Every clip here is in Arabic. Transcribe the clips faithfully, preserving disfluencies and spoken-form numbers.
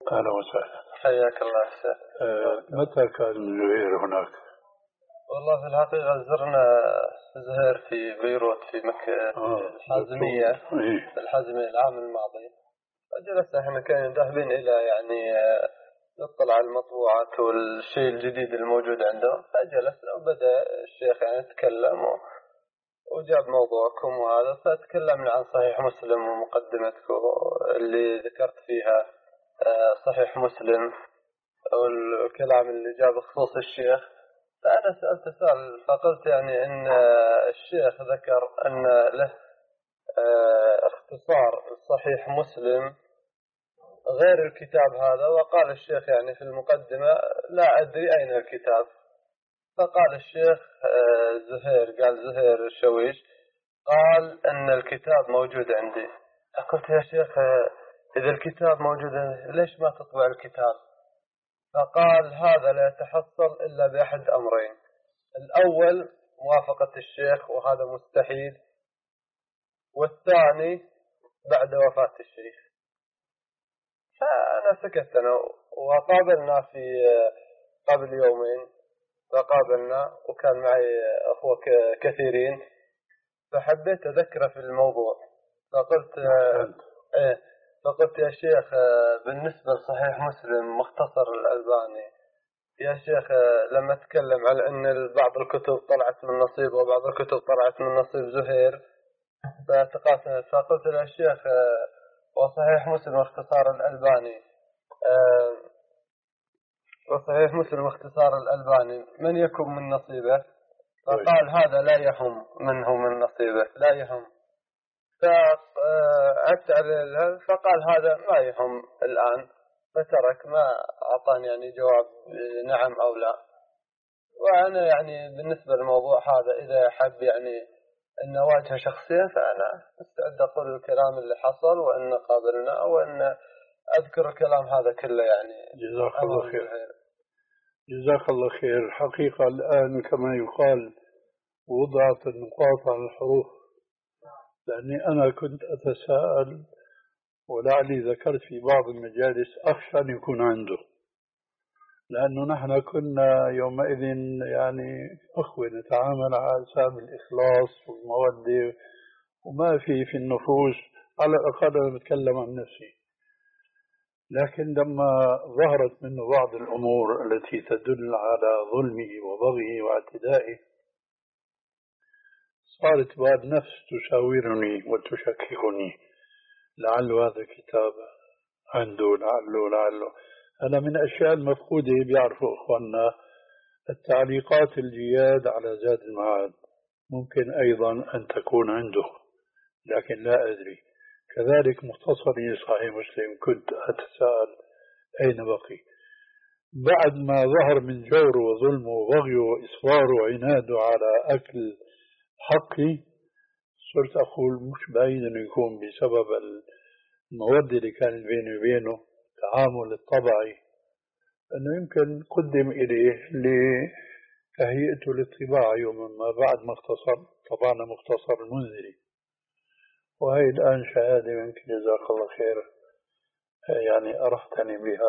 أهلا وسهلا. حياك الله الشيخ. أه متى كان زهير هناك؟ والله في الحقيقة زرنا زهير في بيروت في مكة آه الحازمية، إيه؟ في الحازمية العام الماضي. فجلسنا احنا كنا ذاهبين إلى يعني نطلع على المطبوعات والشيء الجديد الموجود عندهم، فجلسنا وبدأ الشيخ يعني يتكلم وجاب موضوعكم وهذا، فتكلمنا عن صحيح مسلم ومقدمتكم اللي ذكرت فيها صحيح مسلم والكلام اللي جاء بخصوص الشيخ. فأنا سألت سؤال فقلت يعني إن الشيخ ذكر أن له اختصار صحيح مسلم غير الكتاب هذا، وقال الشيخ يعني في المقدمة لا أدري أين الكتاب. فقال الشيخ زهير، قال زهير الشويش، قال أن الكتاب موجود عندي. فقلت يا شيخ إذا الكتاب موجود عندي ليش ما تطبع الكتاب؟ فقال هذا لا يتحصل إلا بأحد أمرين: الأول موافقة الشيخ وهذا مستحيل، والثاني بعد وفاة الشيخ. فأنا سكت أنا، وقابلنا في قبل يومين فقابلنا وكان معي أخوة كثيرين، فحبيت أذكره في الموضوع. فقلت إيه فقلت يا شيخ بالنسبة لصحيح مسلم مختصر الألباني، يا شيخ لما تكلم على أن بعض الكتب طلعت من نصيب وبعض الكتب طلعت من نصيب زهير فتقاسمت. فقلت له يا شيخ وصحيح مسلم اختصار الألباني وصحيح مسلم اختصار الألباني من يكون من نصيبه؟ فقال هذا لا يهم منه من نصيبه، لا يهم. فعدت عليه فقال هذا ما يهم الآن، فترك ما أعطاني يعني جواب نعم أو لا. وأنا يعني بالنسبة للموضوع هذا إذا حب يعني أن أواجه شخصيا فأنا مستعد أقول الكلام اللي حصل وأن قابلنا وأن أذكر الكلام هذا كله يعني. جزاك الله خير. جزاك الله خير. الحقيقة الآن كما يقال وضعت النقاط على الحروف، لأني أنا كنت أتساءل ولعلي ذكرت في بعض المجالس أخشى أن يكون عنده، لأنه نحن كنا يومئذ يعني أخوة نتعامل على أساس الإخلاص والمودة، وما في في النفوس، على الأقل أنا بتكلم عن نفسي. لكن لما ظهرت منه بعض الأمور التي تدل على ظلمه وبغيه واعتدائه، صارت بعض نفس تشاورني وتشككني لعل هذا كتاب عنده، لعله لعله أنا من الأشياء المفقودة بيعرفوا إخواننا التعليقات الجياد على زاد المعاد ممكن أيضا أن تكون عنده، لكن لا أدري. كذلك مختصري صحيح مسلم كنت أتساءل أين بقي بعد ما ظهر من جوره وظلمه وبغيه وإصراره وعناده على أكل حقي. صرت أقول مش بعيد أنه يكون بسبب المودة اللي كانت بيني وبينه، تعامل الطبعي، أنه يمكن قدم إليه لتهيئته للطباعة يوما ما بعد ما اختصر. طبعنا مختصر المنذري، وهي الآن شهادة منك جزاك الله خير، يعني أرحتني بها،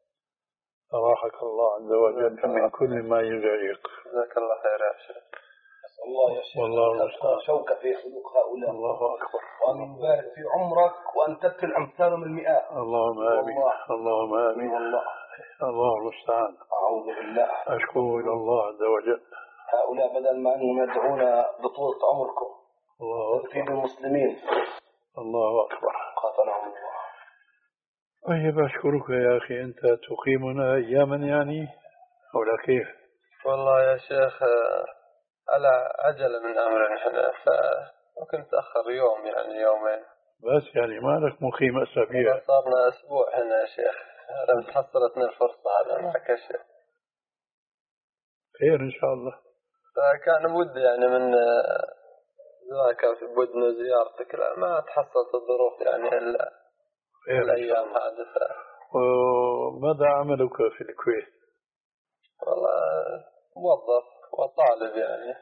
أراحك الله عز وجل من كل ما يزعجك. جزاك الله خير يا شيخ. الله يا شيخ والله أن شوك في خلق هؤلاء. الله أكبر. وأن يبارك في عمرك وأن تبتل أمثالهم المئات. اللهم آمين. اللهم آمين. والله الله المستعان. أعوذ بالله. أشكو إلى الله عز وجل. هؤلاء بدل ما أنهم يدعون بطولة عمركم الله في المسلمين. الله أكبر. قاتلهم الله. طيب أشكرك يا أخي، أنت تقيمنا أياما يعني أو لا كيف؟ والله يا شيخ على عجلة من أمر احنا، فممكن تأخر يوم يعني يومين بس، يعني ما لك مقيم أسابيع؟ صارنا أسبوع هنا يا شيخ، لم تحصلتنا الفرصة هذا معك يا شيخ. خير إن شاء الله. فكان بودي يعني من زمان كان في بدنا زيارتك، لا ما تحصلت الظروف يعني إلا الأيام هذه. وماذا عملك في الكويت؟ والله موظف وطالب يعني.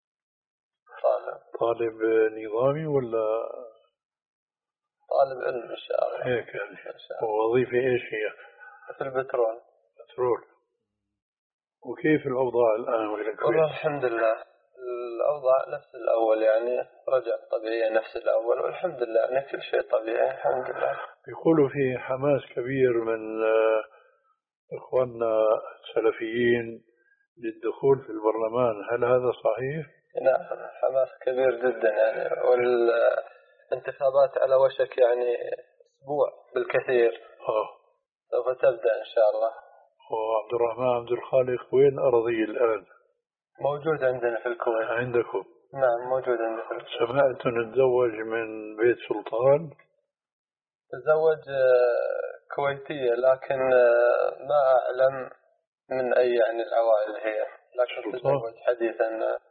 طالب طالب نظامي ولا طالب علم إن شاء الله؟ هيك يعني. ووظيفة إيش هي؟ في البترول. بترول. وكيف الأوضاع الآن والله بالكويت؟ الحمد لله الأوضاع نفس الأول، يعني رجع طبيعية نفس الأول، والحمد لله يعني كل شيء طبيعي الحمد لله. يقولوا في حماس كبير من إخواننا السلفيين للدخول في البرلمان، هل هذا صحيح؟ نعم حماس كبير جدا يعني، والانتخابات على وشك يعني أسبوع بالكثير. آه. سوف تبدأ إن شاء الله. وعبد الرحمن عبد الخالق وين أرضي الآن؟ موجود عندنا في الكويت. عندكم؟ نعم موجود عندنا في الكويت. سمعت نتزوج من بيت سلطان؟ تزوج كويتية، لكن ما أعلم من أي يعني العوائل هي، لكن تزوج حديثا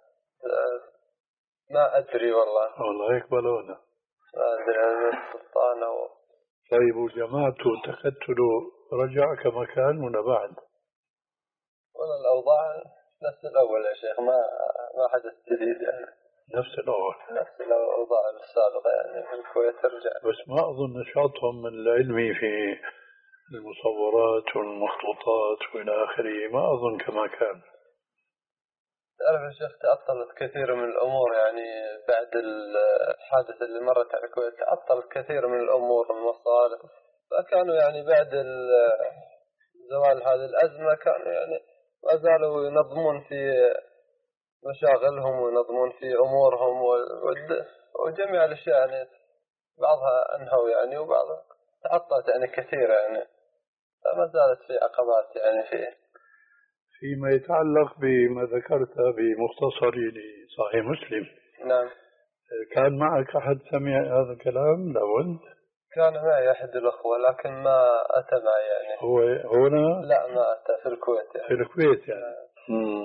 ما أدري والله. والله هيك بلونا. ما أدري عن السلطان أو. طيب وجماعته تكتلوا رجع كما كان ولا بعد؟ والله الأوضاع نفس الأول يا شيخ، ما ما حدث جديد يعني. نفس الأول. نفس الأوضاع السابقة يعني في الكويت ترجع. بس ما أظن نشاطهم العلمي في المصورات والمخطوطات وإلى آخره ما أظن كما كان. تعرف يا شيخ تعطلت كثير من الأمور يعني بعد الحادثة اللي مرت على الكويت، تعطلت كثير من الأمور المصالح، فكانوا يعني بعد زوال هذه الأزمة كانوا يعني ما زالوا ينظمون في مشاغلهم وينظمون في أمورهم وجميع الأشياء يعني بعضها أنهوا يعني وبعضها تعطلت يعني كثيرة يعني، فما زالت في عقبات يعني فيه. فيما يتعلق بما ذكرت بمختصر لصحيح مسلم. نعم. كان معك أحد سمع هذا الكلام لو؟ كان معي أحد الأخوة لكن ما أتى معي يعني. هو هنا؟ لا ما أتى في الكويت يعني. في الكويت يعني. مم.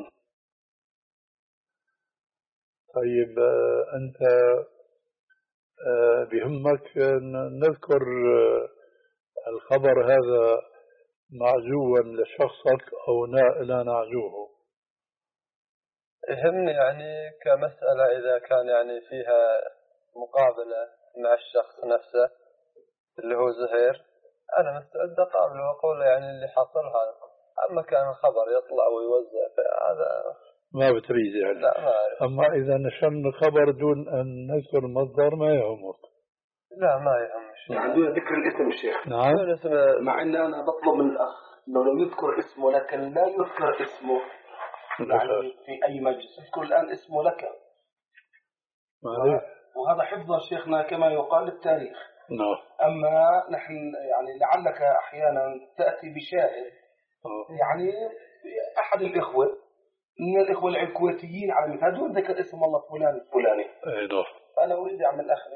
طيب أنت بهمك نذكر الخبر هذا معزوا لشخصك أو لا نعزوه؟ يهمني يعني كمسألة إذا كان يعني فيها مقابلة مع الشخص نفسه اللي هو زهير، أنا مستعد أقابله وأقول يعني اللي حصل هذا. أما كان الخبر يطلع ويوزع فهذا ما بتريد يعني. لا ما أعرف. أما إذا نشرنا خبر دون أن نذكر المصدر ما يهمك؟ لا ما يهمش. يعني دون ذكر الاسم الشيخ. نعم. مع أن أنا بطلب من الأخ إنه لو يذكر اسمه لكن لا يذكر اسمه يعني في أي مجلس، يذكر الآن اسمه لك. وهذا حفظ شيخنا كما يقال للتاريخ. نعم. أما نحن يعني لعلك أحيانا تأتي بشاهد يعني أحد الإخوة من الإخوة الكويتيين على مثال دون ذكر اسم الله فلان الفلاني. أيضا. فأنا أريد أعمل أخذ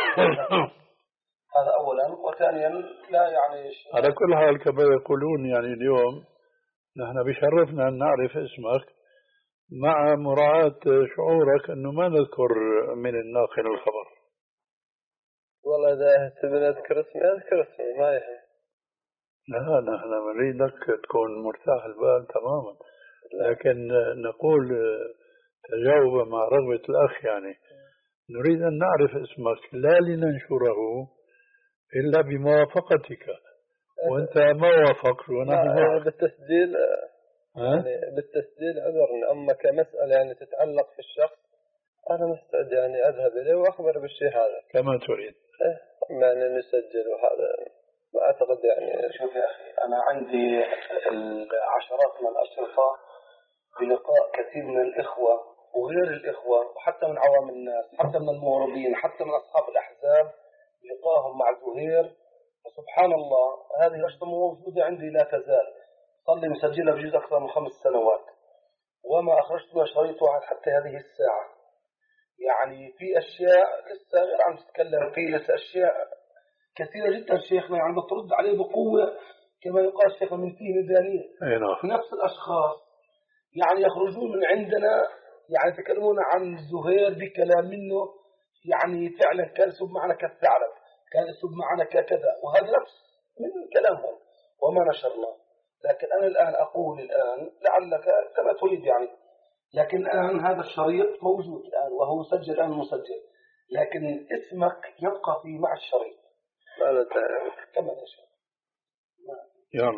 هذا أولا، وثانيا لا يعني على كل حال كما يقولون يعني اليوم نحن بشرفنا أن نعرف اسمك مع مراعاة شعورك أنه ما نذكر من الناقل الخبر. والله إذا تبي نذكر اسمي أذكر اسمي ما يهم. لا نحن نريدك تكون مرتاح البال تماما، لكن نقول تجاوب مع رغبة الأخ يعني نريد أن نعرف اسمك لا لننشره إلا بموافقتك، وأنت ما وافقت ونحن يعني بالتسجيل يعني بالتسجيل عذرنا، أما كمسألة يعني تتعلق في الشخص أنا مستعد يعني أذهب إليه وأخبر بالشيء هذا كما تريد. إيه يعني نسجل وهذا ما أعتقد يعني. شوف يا أخي أنا عندي العشرات من الأشرطة بلقاء كثير من الإخوة وغير الإخوة وحتى من عوام الناس حتى من المغربين حتى من أصحاب الأحزاب لقاهم مع زهير، وسبحان الله هذه الأشرطة موجودة عندي لا تزال، صار لي مسجلها بجزء أكثر من خمس سنوات وما أخرجت منها شريط واحد حتى هذه الساعة. يعني في أشياء لسه غير عم تتكلم فيه، لسه أشياء كثيرة جدا شيخنا يعني بترد عليه بقوة كما يقال شيخنا من فيه ميزانية. نفس الأشخاص يعني يخرجون من عندنا يعني يتكلمون عن زهير بكلام منه يعني فعلا كان يسب معنا كالثعلب، كان يسب معنا ككذا، وهذا نفس من كلامهم وما نشرنا. لكن أنا الآن أقول الآن لعلك كما تريد يعني، لكن الآن هذا الشريط موجود الآن وهو مسجل الآن مسجل، لكن اسمك يبقى في مع الشريط. لا لا تعرف كما تشاء. يلا.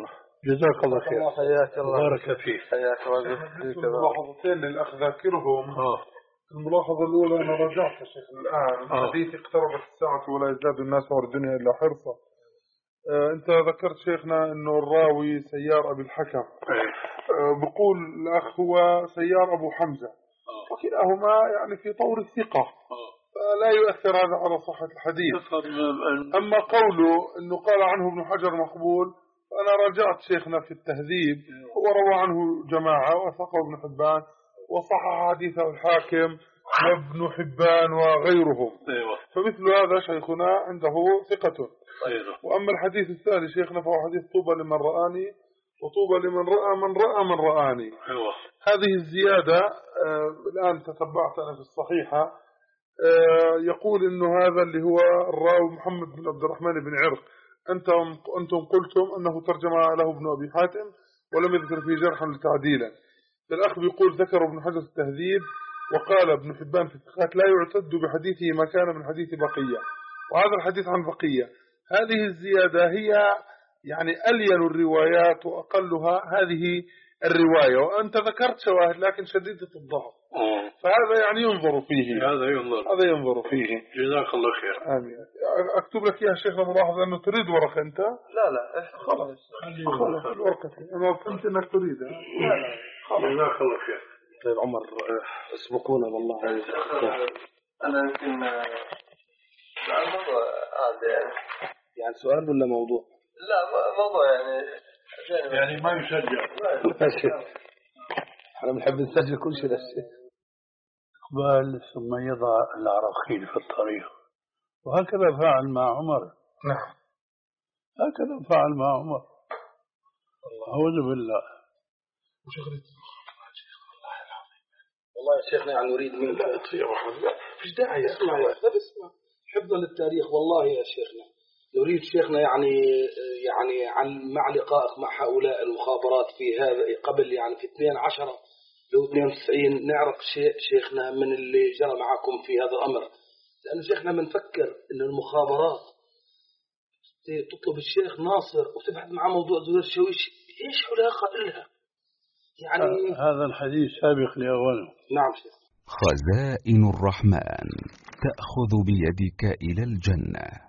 جزاك الله خير. حياك الله. بارك فيك. حياك الله. ملاحظتين للأخ ذاكرهم. آه. الملاحظة الأولى أنا رجعت يا شيخ الآن آه. حديث اقتربت الساعة ولا يزداد الناس على الدنيا إلا حرصا. آه أنت ذكرت شيخنا إنه الراوي سيار أبي الحكم. آه بقول الأخ هو سيار أبو حمزة. آه. وكلاهما يعني في طور الثقة. آه. فلا يؤثر هذا على صحة الحديث. أما قوله إنه قال عنه ابن حجر مقبول فأنا رجعت شيخنا في التهذيب. هو روى عنه جماعة وثقه ابن حبان وصحح حديثه الحاكم وابن حبان وغيرهم. أيوة. فمثل هذا شيخنا عنده ثقة. أيوة. وأما الحديث الثاني شيخنا فهو حديث طوبى لمن رآني وطوبى لمن رأى من رأى من رآني. أيوة. هذه الزيادة آه الآن تتبعت أنا في الصحيحة آه يقول إنه هذا اللي هو الراوي محمد بن عبد الرحمن بن عرق أنتم, أنتم قلتم أنه ترجم له ابن أبي حاتم ولم يذكر فيه جرحا لتعديلا. الأخ بيقول ذكر ابن حجر التهذيب وقال ابن حبان في الثقات لا يعتد بحديثه ما كان من حديث بقية. وهذا الحديث عن بقية. هذه الزيادة هي يعني ألين الروايات وأقلها هذه الرواية. وأنت ذكرت شواهد لكن شديدة الضعف. فهذا يعني ينظر فيه. هذا ينظر. هذا ينظر فيه. جزاك الله خير. آمين. أكتب لك يا شيخنا ملاحظة أنه تريد ورقة أنت؟ لا لا. خلاص. خلاص الورقة. أنا فهمت أنك تريدها. لا لا. جزاك الله خير. طيب عمر اسبقونا والله. أنا يمكن الموضوع هذا يعني. يعني سؤال ولا موضوع؟ لا موضوع يعني. يعني ما يشجع. احنا بنحب نسجل كل شيء للشيء. إقبال ثم يضع العراقيل في الطريق وهكذا فعل مع عمر. نعم. هكذا فعل مع عمر. أعوذ بالله. والله يا شيخنا يعني نريد منك لا تطيع محمد. فيش داعي اسمع يا أخي اسمع. حفظا للتاريخ والله يا شيخنا نريد شيخنا يعني يعني عن مع لقائك مع هؤلاء المخابرات في هذا قبل يعني في اثنين عشر لو اثنين وتسعين نعرف شيء شيخنا من اللي جرى معكم في هذا الأمر. لأن شيخنا بنفكر إن المخابرات تطلب الشيخ ناصر وتبحث معه موضوع زهير الشويش إيش علاقة إلها يعني. هذا الحديث سابق لأوله. نعم شيخ. خزائن الرحمن تأخذ بيدك إلى الجنة.